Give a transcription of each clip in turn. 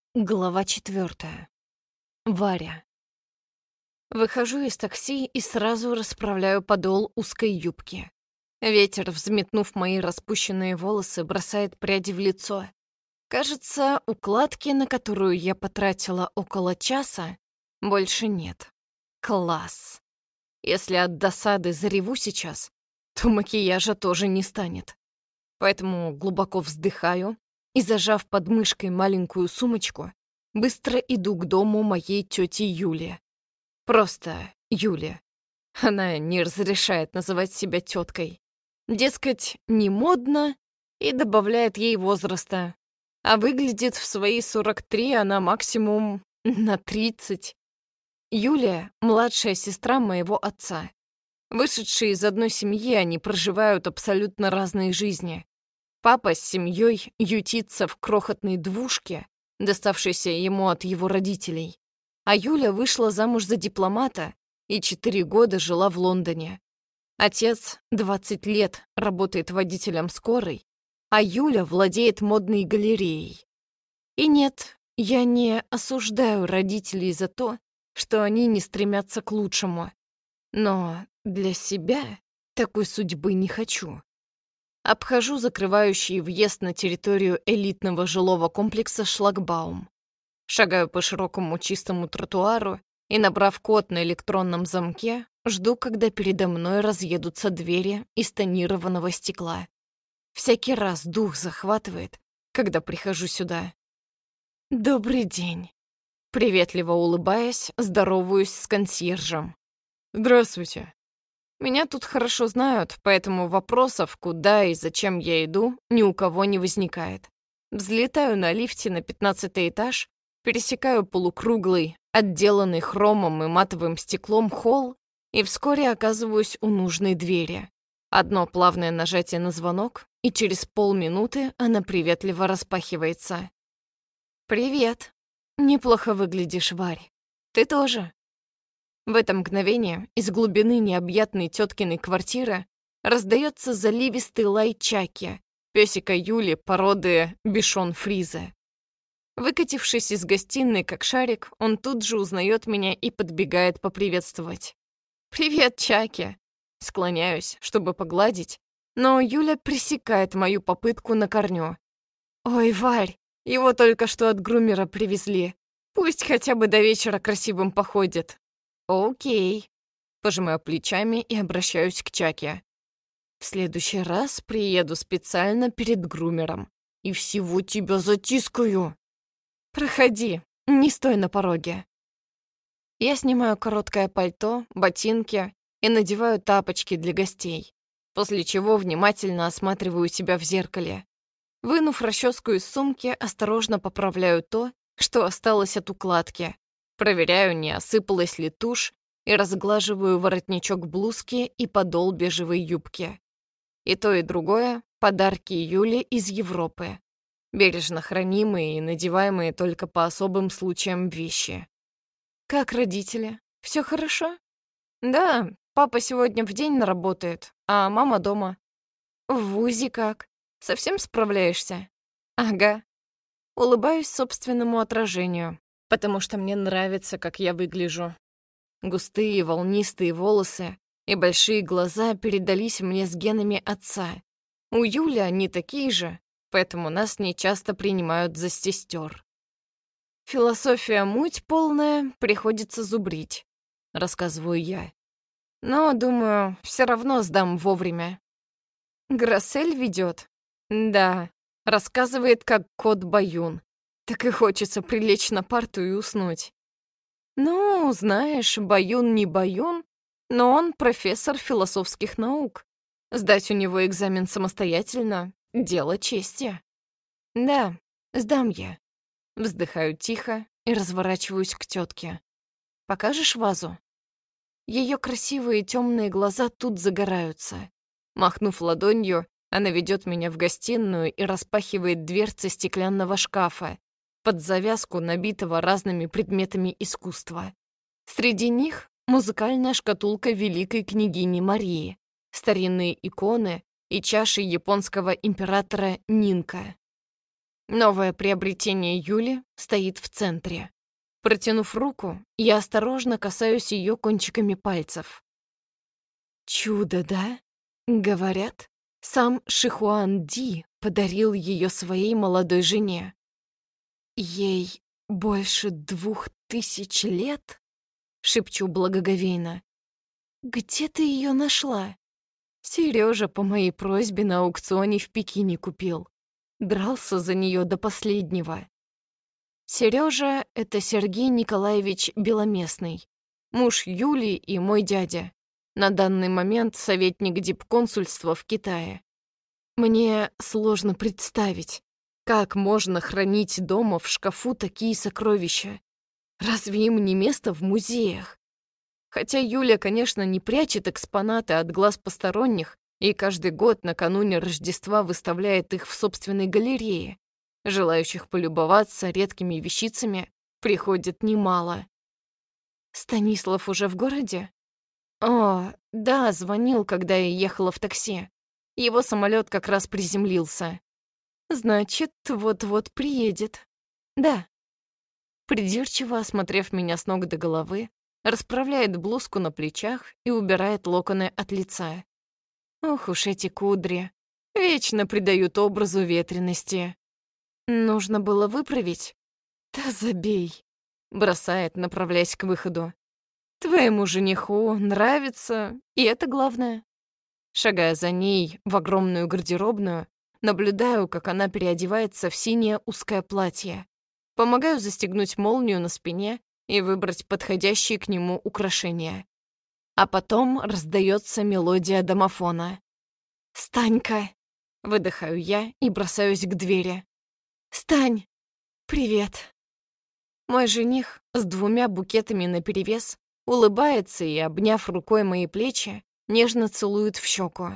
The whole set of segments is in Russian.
Глава 4. Варя. Выхожу из такси и сразу расправляю подол узкой юбки. Ветер, взметнув мои распущенные волосы, бросает пряди в лицо. Кажется, укладки, на которую я потратила около часа, больше нет. Класс. Если от досады зареву сейчас, то макияжа тоже не станет. Поэтому глубоко вздыхаю и, зажав под мышкой маленькую сумочку, быстро иду к дому моей тети Юли. Просто Юли. Она не разрешает называть себя теткой. Дескать, не модно и добавляет ей возраста. А выглядит в свои 43 она максимум на 30. Юлия — младшая сестра моего отца. Вышедшие из одной семьи, они проживают абсолютно разные жизни. Папа с семьей ютится в крохотной двушке, доставшейся ему от его родителей. А Юля вышла замуж за дипломата и 4 года жила в Лондоне. Отец 20 лет работает водителем скорой, а Юля владеет модной галереей. И нет, я не осуждаю родителей за то, что они не стремятся к лучшему. Но для себя такой судьбы не хочу. Обхожу закрывающий въезд на территорию элитного жилого комплекса шлагбаум. Шагаю по широкому чистому тротуару и, набрав код на электронном замке, жду, когда передо мной разъедутся двери из тонированного стекла. Всякий раз дух захватывает, когда прихожу сюда. «Добрый день». Приветливо улыбаясь, здороваюсь с консьержем. «Здравствуйте». Меня тут хорошо знают, поэтому вопросов, куда и зачем я иду, ни у кого не возникает. Взлетаю на лифте на 15-й этаж, пересекаю полукруглый, отделанный хромом и матовым стеклом холл и вскоре оказываюсь у нужной двери. Одно плавное нажатие на звонок, и через полминуты она приветливо распахивается. «Привет. Неплохо выглядишь, Варь. Ты тоже». В это мгновение из глубины необъятной теткиной квартиры раздается заливистый лай Чаки, песика Юли породы бишон Фризе. Выкатившись из гостиной как шарик, он тут же узнает меня и подбегает поприветствовать. «Привет, Чаки!» Склоняюсь, чтобы погладить, но Юля пресекает мою попытку на корню. «Ой, Варь, его только что от грумера привезли. Пусть хотя бы до вечера красивым походит». «Окей», — пожимаю плечами и обращаюсь к Чаке. «В следующий раз приеду специально перед грумером и всего тебя затискаю. Проходи, не стой на пороге». Я снимаю короткое пальто, ботинки и надеваю тапочки для гостей, после чего внимательно осматриваю себя в зеркале. Вынув расческу из сумки, осторожно поправляю то, что осталось от укладки. Проверяю, не осыпалась ли тушь, и разглаживаю воротничок блузки и подол бежевой юбки. И то, и другое — подарки Юли из Европы. Бережно хранимые и надеваемые только по особым случаям вещи. «Как родители? Все хорошо?» «Да, папа сегодня в день работает, а мама дома». «В вузе как? Совсем справляешься?» «Ага». Улыбаюсь собственному отражению, потому что мне нравится, как я выгляжу. Густые волнистые волосы и большие глаза передались мне с генами отца. У Юли они такие же, поэтому нас не часто принимают за сестер. «Философия муть полная, приходится зубрить», — рассказываю я. «Но, думаю, все равно сдам вовремя». Грассель ведет. Да, рассказывает, как кот Баюн. Так и хочется прилечь на парту и уснуть. Ну, знаешь, Баюн не Баюн, но он профессор философских наук. Сдать у него экзамен самостоятельно — дело чести. Да, сдам я. Вздыхаю тихо и разворачиваюсь к тетке. Покажешь вазу? Ее красивые темные глаза тут загораются. Махнув ладонью, она ведет меня в гостиную и распахивает дверцы стеклянного шкафа, под завязку набитого разными предметами искусства. Среди них музыкальная шкатулка великой княгини Марии, старинные иконы и чаши японского императора Нинка. Новое приобретение Юли стоит в центре. Протянув руку, я осторожно касаюсь ее кончиками пальцев. Чудо, да? Говорят, сам Шихуан Ди подарил ее своей молодой жене. Ей больше 2000 лет? Шепчу благоговейно. Где ты ее нашла? Сережа по моей просьбе на аукционе в Пекине купил. Дрался за нее до последнего. Сережа — это Сергей Николаевич Беломестный, муж Юли и мой дядя. На данный момент советник дипконсульства в Китае. Мне сложно представить, как можно хранить дома в шкафу такие сокровища. Разве им не место в музеях? Хотя Юля, конечно, не прячет экспонаты от глаз посторонних и каждый год накануне Рождества выставляет их в собственной галерее. Желающих полюбоваться редкими вещицами приходит немало. Станислав уже в городе? О, да, звонил, когда я ехала в такси. Его самолет как раз приземлился. Значит, вот-вот приедет. Да. Придирчиво осмотрев меня с ног до головы, расправляет блузку на плечах и убирает локоны от лица. Ох уж эти кудри. Вечно придают образу ветрености. Нужно было выправить? Да забей. Бросает, направляясь к выходу. Твоему жениху нравится, и это главное. Шагая за ней в огромную гардеробную, наблюдаю, как она переодевается в синее узкое платье. Помогаю застегнуть молнию на спине и выбрать подходящие к нему украшения. А потом раздается мелодия домофона. «Станька!» — выдыхаю я и бросаюсь к двери. «Стань! Привет!» Мой жених с 2 букетами наперевес улыбается и, обняв рукой мои плечи, нежно целует в щеку.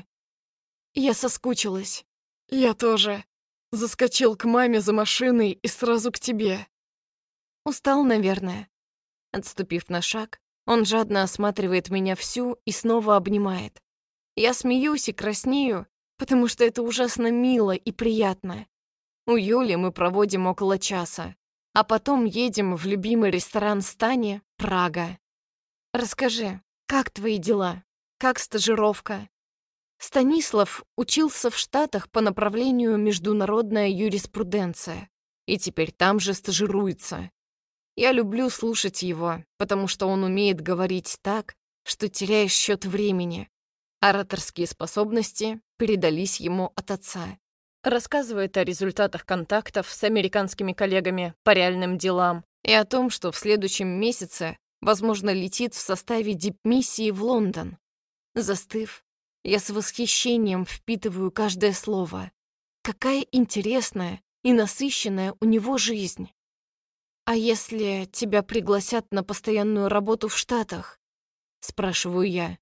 Я соскучилась. Я тоже. Заскочил к маме за машиной и сразу к тебе. Устал, наверное. Отступив на шаг, он жадно осматривает меня всю и снова обнимает. Я смеюсь и краснею, потому что это ужасно мило и приятно. У Юли мы проводим около часа, а потом едем в любимый ресторан Стани «Прага». Расскажи, как твои дела? Как стажировка? Станислав учился в Штатах по направлению международная юриспруденция и теперь там же стажируется. Я люблю слушать его, потому что он умеет говорить так, что теряешь счет времени. Ораторские способности передались ему от отца. Рассказывает о результатах контактов с американскими коллегами по реальным делам и о том, что в следующем месяце, возможно, летит в составе дипмиссии в Лондон. Застыв, я с восхищением впитываю каждое слово. Какая интересная и насыщенная у него жизнь. «А если тебя пригласят на постоянную работу в Штатах?» — спрашиваю я.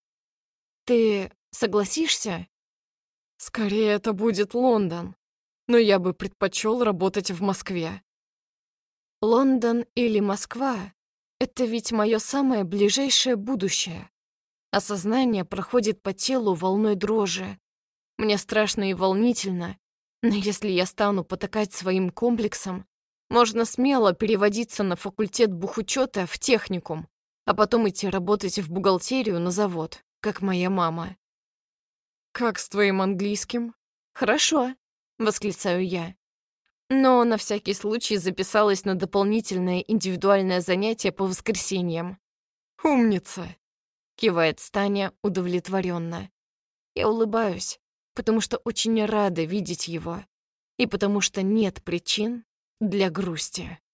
«Ты согласишься?» «Скорее, это будет Лондон, но я бы предпочел работать в Москве». «Лондон или Москва — это ведь мое самое ближайшее будущее». Осознание проходит по телу волной дрожи. Мне страшно и волнительно, но если я стану потакать своим комплексом, можно смело переводиться на факультет бухучета в техникум, а потом идти работать в бухгалтерию на завод, как моя мама. «Как с твоим английским?» «Хорошо», — восклицаю я. Но на всякий случай записалась на дополнительное индивидуальное занятие по воскресеньям. «Умница!» — кивает Таня удовлетворенно. Я улыбаюсь, потому что очень рада видеть его, и потому что нет причин для грусти.